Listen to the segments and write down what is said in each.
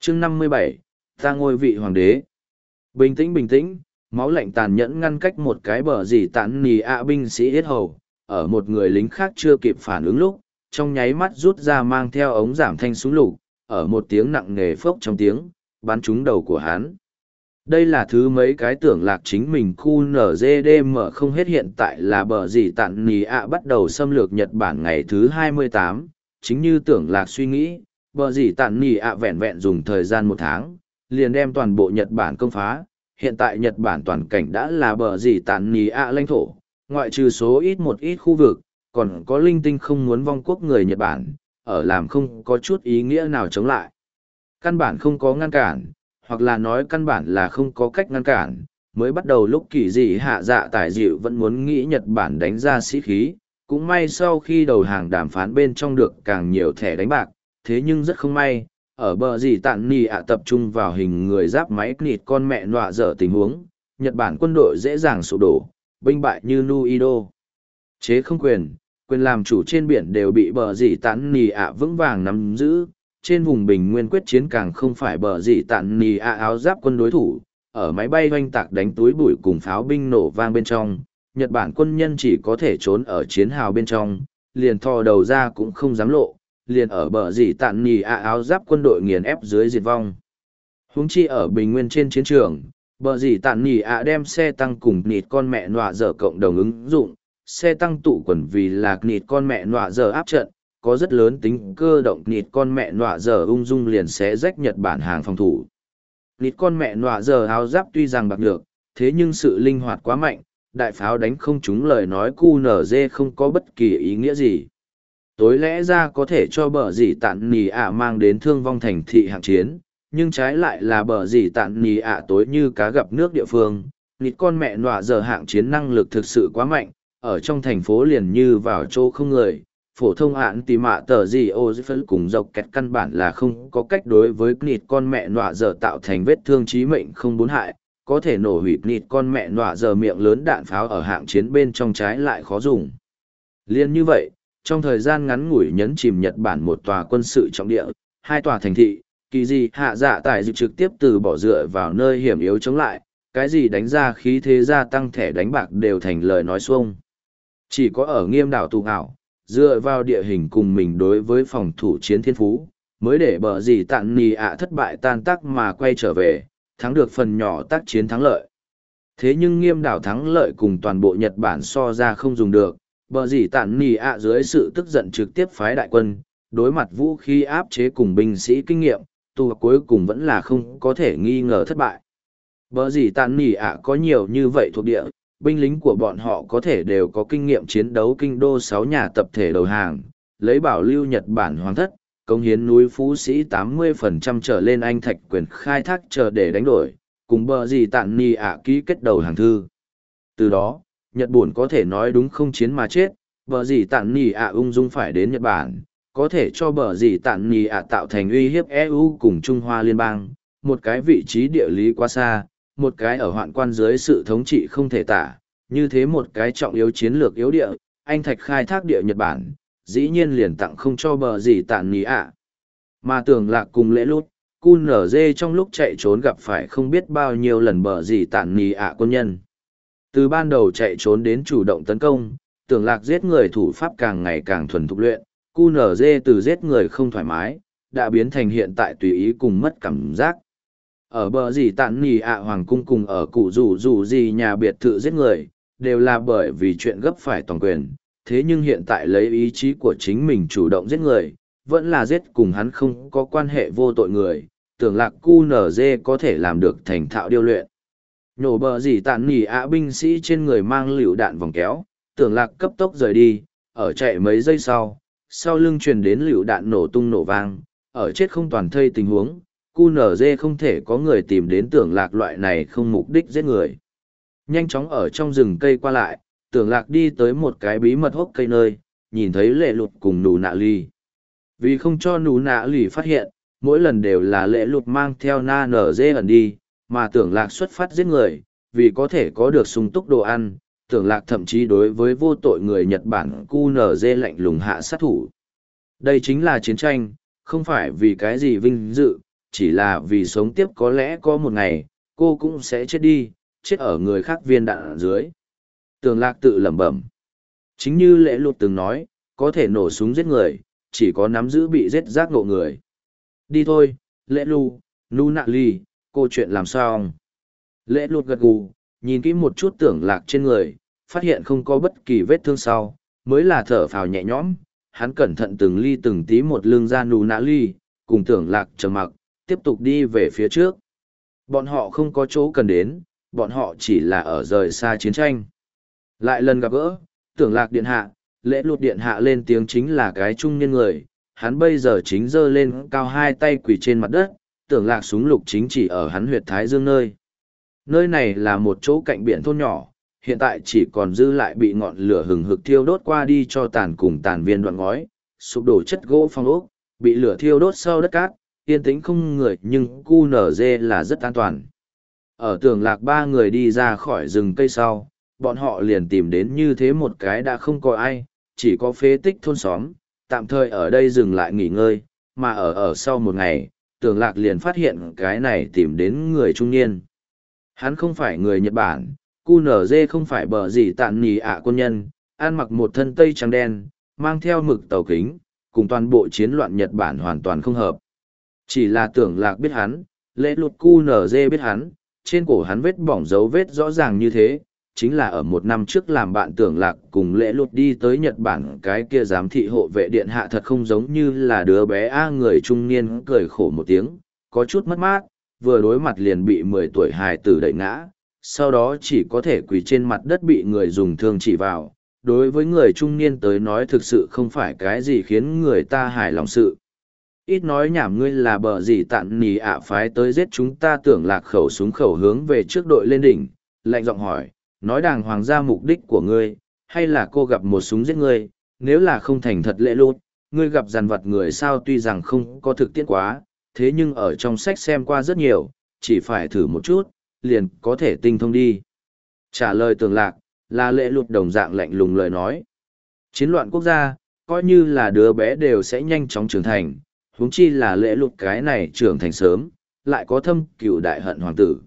chương 57, ta ngôi vị hoàng đế. Bình tĩnh bình tĩnh, máu lạnh tàn nhẫn ngăn cách một cái bờ dì tàn nì ạ binh sĩ yết hầu, ở một người lính khác chưa kịp phản ứng lúc, trong nháy mắt rút ra mang theo ống giảm thanh súng lục, ở một tiếng nặng nề phốc trong tiếng, bắn trúng đầu của hắn. Đây là thứ mấy cái tưởng lạc chính mình QNZDM không hết hiện tại là bờ dì tàn nì ạ bắt đầu xâm lược Nhật Bản ngày thứ 28, chính như tưởng lạc suy nghĩ, bờ dì tàn nì ạ vẹn vẹn dùng thời gian 1 tháng, liền đem toàn bộ Nhật Bản công phá. Hiện tại Nhật Bản toàn cảnh đã là bờ dì tàn nì ạ lãnh thổ, ngoại trừ số ít một ít khu vực, còn có linh tinh không muốn vong quốc người Nhật Bản, ở làm không có chút ý nghĩa nào chống lại. Căn bản không có ngăn cản, hoặc là nói căn bản là không có cách ngăn cản, mới bắt đầu lúc kỳ dị hạ dạ tải dịu vẫn muốn nghĩ Nhật Bản đánh ra sĩ khí, cũng may sau khi đầu hàng đàm phán bên trong được càng nhiều thẻ đánh bạc, thế nhưng rất không may, ở bờ dì tạn nì ạ tập trung vào hình người giáp máy nịt con mẹ nọa dở tình huống, Nhật Bản quân đội dễ dàng sụp đổ, binh bại như Nuido. Chế không quyền làm chủ trên biển đều bị bờ dì tạn nì ạ vững vàng nắm giữ, trên vùng bình nguyên quyết chiến càng không phải bờ dì tạn nì ạ áo giáp quân đối thủ, ở máy bay hoanh tạc đánh túi bụi cùng pháo binh nổ vang bên trong, Nhật Bản quân nhân chỉ có thể trốn ở chiến hào bên trong, liền thò đầu ra cũng không dám lộ, liền ở bờ dì tạn nì ạ áo giáp quân đội nghiền ép dưới diệt vong. Huống chi ở bình nguyên trên chiến trường, bờ dì tạn nì ạ đem xe tăng cùng nịt con mẹ nọa dở cộng đồng ứng dụng, xe tăng tụ quần vì là nịt con mẹ nọa dở áp trận, có rất lớn tính cơ động nịt con mẹ nọa dở ung dung liền xé rách Nhật Bản hàng phòng thủ. Nịt con mẹ nọa dở áo giáp tuy rằng bạc được, thế nhưng sự linh hoạt quá mạnh, đại pháo đánh không trúng lời nói QNZ không có bất kỳ ý nghĩa gì. Tối lẽ ra có thể cho bờ dì tạn nì ạ mang đến thương vong thành thị hạng chiến, nhưng trái lại là bờ dì tạn nì ạ tối như cá gặp nước địa phương. Nịt con mẹ nọa giờ hạng chiến năng lực thực sự quá mạnh, ở trong thành phố liền như vào chỗ không người, phổ thông ạn tì mạ tờ gì ô phân cùng dọc kẹt căn bản là không có cách đối với nịt con mẹ nọa giờ tạo thành vết thương chí mệnh không bốn hại, có thể nổ hủy nịt con mẹ nọa giờ miệng lớn đạn pháo ở hạng chiến bên trong trái lại khó dùng. Liên như vậy, trong thời gian ngắn ngủi nhấn chìm Nhật Bản một tòa quân sự trọng địa, 2 tòa thành thị, kỳ gì hạ dạ tải dự trực tiếp từ bỏ dựa vào nơi hiểm yếu chống lại, cái gì đánh ra khí thế gia tăng thẻ đánh bạc đều thành lời nói xuông. Chỉ có ở nghiêm đảo tù ảo, dựa vào địa hình cùng mình đối với phòng thủ chiến thiên phú, mới để bờ gì tạn nì ạ thất bại tan tác mà quay trở về, thắng được phần nhỏ tác chiến thắng lợi. Thế nhưng nghiêm đảo thắng lợi cùng toàn bộ Nhật Bản so ra không dùng được, bờ dì tản nì ạ dưới sự tức giận trực tiếp phái đại quân, đối mặt vũ khí áp chế cùng binh sĩ kinh nghiệm, tù cuối cùng vẫn là không có thể nghi ngờ thất bại. Bờ dì tản nì ạ có nhiều như vậy thuộc địa, binh lính của bọn họ có thể đều có kinh nghiệm chiến đấu kinh đô 6 nhà tập thể đầu hàng, lấy bảo lưu Nhật Bản hoàng thất, công hiến núi phú sĩ 80% trở lên anh thạch quyền khai thác chờ để đánh đổi, cùng bờ dì tản nì ạ ký kết đầu hàng thư. Từ đó, Nhật Bản có thể nói đúng không chiến mà chết, bờ dì tản nì ạ ung dung phải đến Nhật Bản, có thể cho bờ dì tản nì ạ tạo thành uy hiếp EU cùng Trung Hoa Liên bang, một cái vị trí địa lý quá xa, một cái ở hoạn quan dưới sự thống trị không thể tả, như thế một cái trọng yếu chiến lược yếu địa, anh thạch khai thác địa Nhật Bản, dĩ nhiên liền tặng không cho bờ dì tản nì ạ. Mà tưởng lạc cùng lễ lút, QNZ trong lúc chạy trốn gặp phải không biết bao nhiêu lần bờ dì tản nì ạ quân nhân. Từ ban đầu chạy trốn đến chủ động tấn công, tưởng lạc giết người thủ pháp càng ngày càng thuần thục luyện, QNZ từ giết người không thoải mái, đã biến thành hiện tại tùy ý cùng mất cảm giác. Ở bờ dì tản nì ạ hoàng cung cùng ở cụ rủ gì nhà biệt thự giết người, đều là bởi vì chuyện gấp phải toàn quyền, thế nhưng hiện tại lấy ý chí của chính mình chủ động giết người, vẫn là giết cùng hắn không có quan hệ vô tội người, tưởng lạc QNZ có thể làm được thành thạo điêu luyện. Nhổ bờ dì tản nỉ ạ binh sĩ trên người mang lựu đạn vòng kéo, tưởng lạc cấp tốc rời đi, ở chạy mấy giây sau lưng truyền đến lựu đạn nổ tung nổ vang, ở chết không toàn thây tình huống, QNZ không thể có người tìm đến tưởng lạc loại này không mục đích giết người. Nhanh chóng ở trong rừng cây qua lại, tưởng lạc đi tới một cái bí mật hốc cây nơi, nhìn thấy lệ lụt cùng nù nạ ly. Vì không cho nù nạ ly phát hiện, mỗi lần đều là lệ lụt mang theo na nở dê ẩn đi, mà tưởng lạc xuất phát giết người, vì có thể có được sung túc đồ ăn, tưởng lạc thậm chí đối với vô tội người Nhật Bản QNZ lạnh lùng hạ sát thủ. Đây chính là chiến tranh, không phải vì cái gì vinh dự, chỉ là vì sống tiếp có lẽ có một ngày, cô cũng sẽ chết đi, chết ở người khác viên đạn ở dưới. Tưởng Lạc tự lẩm bẩm. Chính như Lễ Lụt từng nói, có thể nổ súng giết người, chỉ có nắm giữ bị giết giác ngộ người. Đi thôi, Lễ Lụ, Nu Nạ Ly, cô chuyện làm sao? Lễ Lụt gật gù, nhìn kỹ một chút Tưởng Lạc trên người, phát hiện không có bất kỳ vết thương sau, mới là thở phào nhẹ nhõm. Hắn cẩn thận từng ly từng tí một lưng ra Nu Nạ Ly, cùng Tưởng Lạc trầm mặc, tiếp tục đi về phía trước. Bọn họ không có chỗ cần đến, bọn họ chỉ là ở rời xa chiến tranh. Lại lần gặp gỡ, Tưởng Lạc điện hạ, Lễ Lụt điện hạ lên tiếng chính là cái trung niên người, hắn bây giờ chính giơ lên cao hai tay quỳ trên mặt đất, Tưởng Lạc súng lục chính chỉ ở hắn huyệt thái dương nơi. Nơi này là một chỗ cạnh biển thôn nhỏ, hiện tại chỉ còn dư lại bị ngọn lửa hừng hực thiêu đốt qua đi cho tàn cùng tàn viên đoạn ngói, sụp đổ chất gỗ phong ốc, bị lửa thiêu đốt sau đất cát, yên tĩnh không người nhưng QNZ là rất an toàn. Ở Tưởng Lạc ba người đi ra khỏi rừng cây sau, bọn họ liền tìm đến như thế một cái đã không có ai, chỉ có phế tích thôn xóm, tạm thời ở đây dừng lại nghỉ ngơi, mà ở sau một ngày, Tưởng Lạc liền phát hiện cái này tìm đến người trung niên. Hắn không phải người Nhật Bản, QNZ không phải bờ gì tạn nì ạ quân nhân, ăn mặc một thân tây trắng đen, mang theo mực tàu kính, cùng toàn bộ chiến loạn Nhật Bản hoàn toàn không hợp. Chỉ là Tưởng Lạc biết hắn, Lễ Lụt QNZ biết hắn, trên cổ hắn vết bỏng dấu vết rõ ràng như thế, chính là ở một năm trước làm bạn Tưởng Lạc cùng Lễ Lụt đi tới Nhật Bản, cái kia giám thị hộ vệ điện hạ thật không giống như là đứa bé người trung niên cười khổ một tiếng, có chút mất mát, vừa đối mặt liền bị 10 tuổi hài tử đẩy ngã, sau đó chỉ có thể quỳ trên mặt đất bị người dùng thương chỉ vào. Đối với người trung niên tới nói thực sự không phải cái gì khiến người ta hài lòng sự. Ít nói nhảm, ngươi là bờ gì tạn nì ạ phái tới giết chúng ta. Tưởng Lạc khẩu súng khẩu hướng về trước đội lên đỉnh, lạnh giọng hỏi, nói đàng hoàng ra mục đích của ngươi, hay là cô gặp một súng giết ngươi, nếu là không thành thật Lễ Lụt, ngươi gặp dằn vặt người sao? Tuy rằng không có thực tiễn quá, thế nhưng ở trong sách xem qua rất nhiều, chỉ phải thử một chút, liền có thể tinh thông đi. Trả lời Tưởng Lạc, là Lễ Lụt đồng dạng lạnh lùng lời nói. Chiến loạn quốc gia, coi như là đứa bé đều sẽ nhanh chóng trưởng thành, huống chi là Lễ Lụt cái này trưởng thành sớm, lại có thâm cừu đại hận hoàng tử.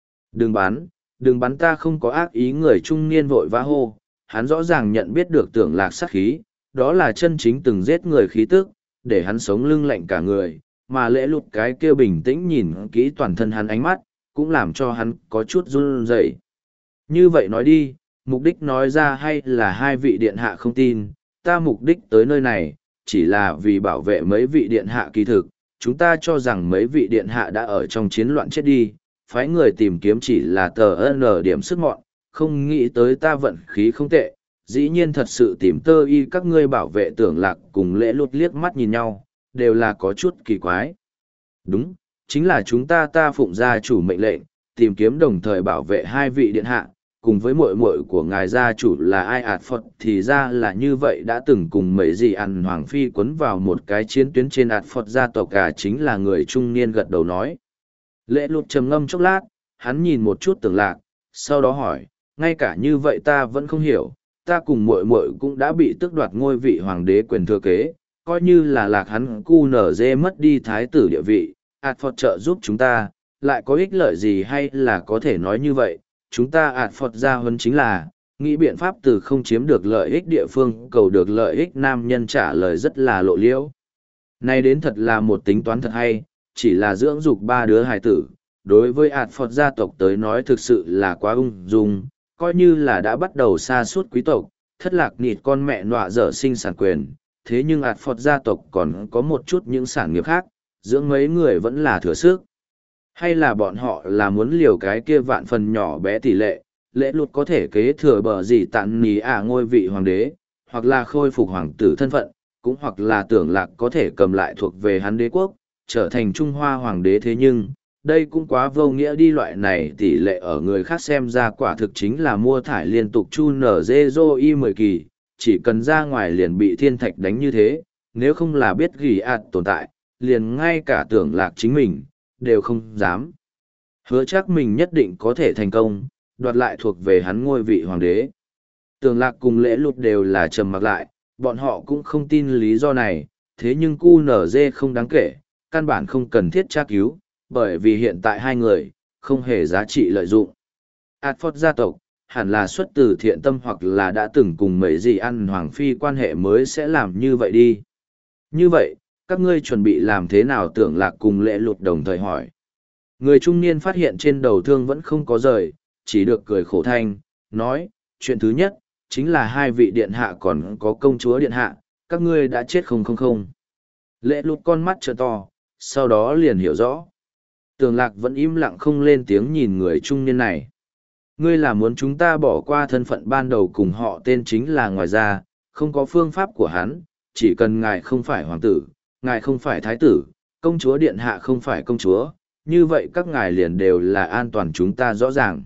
Đừng bắn ta không có ác ý. Người trung niên vội vã hô, hắn rõ ràng nhận biết được Tưởng Lạc sát khí, đó là chân chính từng giết người khí tức, để hắn sống lưng lạnh cả người, mà Lễ Lụt cái kia bình tĩnh nhìn kỹ toàn thân hắn ánh mắt, cũng làm cho hắn có chút run rẩy. Như vậy nói đi, mục đích nói ra hay là hai vị điện hạ không tin, ta mục đích tới nơi này, chỉ là vì bảo vệ mấy vị điện hạ. Kỳ thực, chúng ta cho rằng mấy vị điện hạ đã ở trong chiến loạn chết đi, phái người tìm kiếm chỉ là tờ N điểm sức mọn, không nghĩ tới ta vận khí không tệ, dĩ nhiên thật sự tìm tơ y các ngươi bảo vệ. Tưởng Lạc cùng Lễ Lụt liếc mắt nhìn nhau, đều là có chút kỳ quái. Đúng, chính là chúng ta phụng gia chủ mệnh lệnh, tìm kiếm đồng thời bảo vệ hai vị điện hạ, cùng với muội muội của ngài gia chủ là ai ạt Phật. Thì ra là như vậy, đã từng cùng mấy gì ăn Hoàng Phi quấn vào một cái chiến tuyến trên ạt Phật gia tộc cả. Chính là người trung niên gật đầu nói. Lễ Lụt trầm ngâm chốc lát, hắn nhìn một chút Tưởng Lạc, sau đó hỏi, ngay cả như vậy ta vẫn không hiểu, ta cùng muội muội cũng đã bị tước đoạt ngôi vị hoàng đế quyền thừa kế, coi như là Lạc hắn QNZ mất đi thái tử địa vị, ạt Phật trợ giúp chúng ta, lại có ích lợi gì? Hay là có thể nói như vậy, chúng ta ạt Phật gia huấn chính là, nghĩ biện pháp từ không chiếm được lợi ích địa phương cầu được lợi ích. Nam nhân trả lời rất là lộ liễu. Này đến thật là một tính toán thật hay, chỉ là dưỡng dục 3 đứa hài tử, đối với ạt Phật gia tộc tới nói thực sự là quá ung dung, coi như là đã bắt đầu sa sút quý tộc, thất lạc nịt con mẹ nọa dở sinh sản quyền. Thế nhưng ạt Phật gia tộc còn có một chút những sản nghiệp khác, dưỡng mấy người vẫn là thừa sức. Hay là bọn họ là muốn liều cái kia vạn phần nhỏ bé tỷ lệ, Lễ Lụt có thể kế thừa bờ gì tạn nì ngôi vị hoàng đế, hoặc là khôi phục hoàng tử thân phận, cũng hoặc là Tưởng Lạc có thể cầm lại thuộc về hắn đế quốc, trở thành Trung Hoa hoàng đế. Thế nhưng, đây cũng quá vô nghĩa đi. Loại này tỷ lệ ở người khác xem ra quả thực chính là mua thải liên tục chu nở dê dô y 10 kỳ, chỉ cần ra ngoài liền bị thiên thạch đánh như thế, nếu không là biết ghi ạt tồn tại, liền ngay cả Tưởng Lạc chính mình, đều không dám hứa chắc mình nhất định có thể thành công, đoạt lại thuộc về hắn ngôi vị hoàng đế. Tưởng Lạc cùng Lễ Lụt đều là trầm mặc lại, bọn họ cũng không tin lý do này, thế nhưng QNZ không đáng kể, căn bản không cần thiết tra cứu, bởi vì hiện tại hai người, không hề giá trị lợi dụng. Adford gia tộc, hẳn là xuất từ thiện tâm hoặc là đã từng cùng mấy gì ăn Hoàng Phi quan hệ mới sẽ làm như vậy đi. Như vậy, các ngươi chuẩn bị làm thế nào? Tưởng Lạc cùng Lệ Lụt đồng thời hỏi. Người trung niên phát hiện trên đầu thương vẫn không có rời, chỉ được cười khổ thanh, nói, chuyện thứ nhất, chính là hai vị điện hạ còn có công chúa điện hạ, các ngươi đã chết không. Lệ Lụt con mắt trợ to, sau đó liền hiểu rõ. Tưởng Lạc vẫn im lặng không lên tiếng nhìn người trung niên này. Ngươi là muốn chúng ta bỏ qua thân phận ban đầu cùng họ tên chính là ngoài ra, không có phương pháp của hắn, chỉ cần ngài không phải hoàng tử, ngài không phải thái tử, công chúa điện hạ không phải công chúa, như vậy các ngài liền đều là an toàn chúng ta rõ ràng.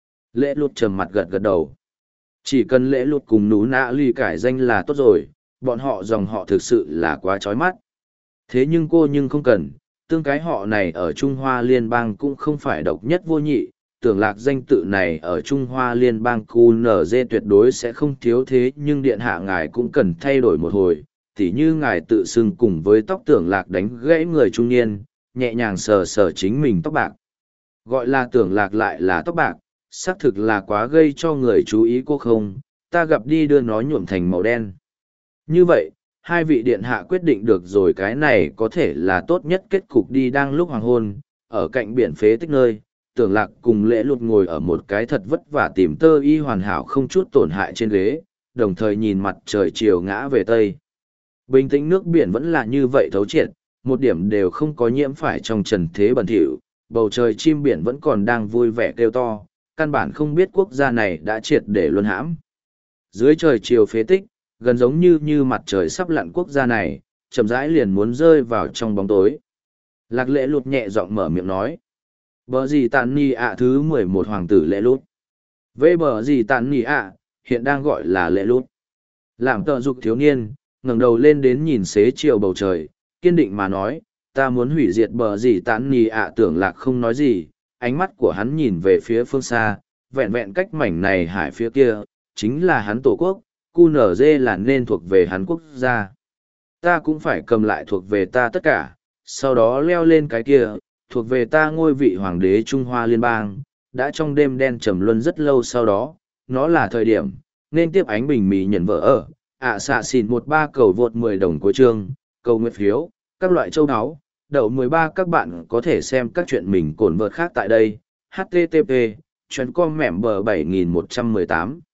Lễ Lụt trầm mặt gật gật đầu. Chỉ cần Lễ Lụt cùng Nú Nạ Ly cải danh là tốt rồi, bọn họ dòng họ thực sự là quá chói mắt. Thế nhưng cô không cần, tương cái họ này ở Trung Hoa Liên bang cũng không phải độc nhất vô nhị, Tưởng Lạc danh tự này ở Trung Hoa Liên bang QNZ tuyệt đối sẽ không thiếu, thế nhưng điện hạ ngài cũng cần thay đổi một hồi, tỉ như ngài tự xưng cùng với tóc Tưởng Lạc đánh gãy người trung niên, nhẹ nhàng sờ sờ chính mình tóc bạc. Gọi là Tưởng Lạc lại là tóc bạc, xác thực là quá gây cho người chú ý cô không, ta gặp đi đưa nó nhuộm thành màu đen. Như vậy, hai vị điện hạ quyết định được rồi, cái này có thể là tốt nhất kết cục đi. Đang lúc hoàng hôn, ở cạnh biển phế tích nơi, Tưởng Lạc cùng Lễ Lụt ngồi ở một cái thật vất vả tìm tơ y hoàn hảo không chút tổn hại trên ghế, đồng thời nhìn mặt trời chiều ngã về tây. Bình tĩnh nước biển vẫn là như vậy thấu triệt, một điểm đều không có nhiễm phải trong trần thế bẩn thỉu, bầu trời chim biển vẫn còn đang vui vẻ kêu to, căn bản không biết quốc gia này đã triệt để luân hãm. Dưới trời chiều phế tích, gần giống như mặt trời sắp lặn, quốc gia này, chậm rãi liền muốn rơi vào trong bóng tối. Lạc Lễ Lụt nhẹ giọng mở miệng nói. Bờ gì tàn nì ạ thứ 11 hoàng tử Lễ Lụt. Về bờ gì tàn nì ạ, hiện đang gọi là Lễ Lụt. Làm tợ dục thiếu niên, ngẩng đầu lên đến nhìn xế chiều bầu trời, kiên định mà nói, ta muốn hủy diệt bờ gì tàn nì ạ. Tưởng Lạc không nói gì, ánh mắt của hắn nhìn về phía phương xa, vẹn vẹn cách mảnh này hải phía kia, chính là hắn tổ quốc, QNZ là nên thuộc về hắn quốc gia. Ta cũng phải cầm lại thuộc về ta tất cả, sau đó leo lên cái kia, thuộc về ta ngôi vị hoàng đế Trung Hoa Liên bang. Đã trong đêm đen trầm luân rất lâu sau đó, nó là thời điểm, nên tiếp ánh bình mì nhận vợ ở, xạ xỉn 13 cầu vượt 10 đồng của chương, cầu nguyện phiếu, các loại châu áo, đậu 13. Các bạn có thể xem các chuyện mình cổn vợt khác tại đây, http://com mẻm bờ 7118.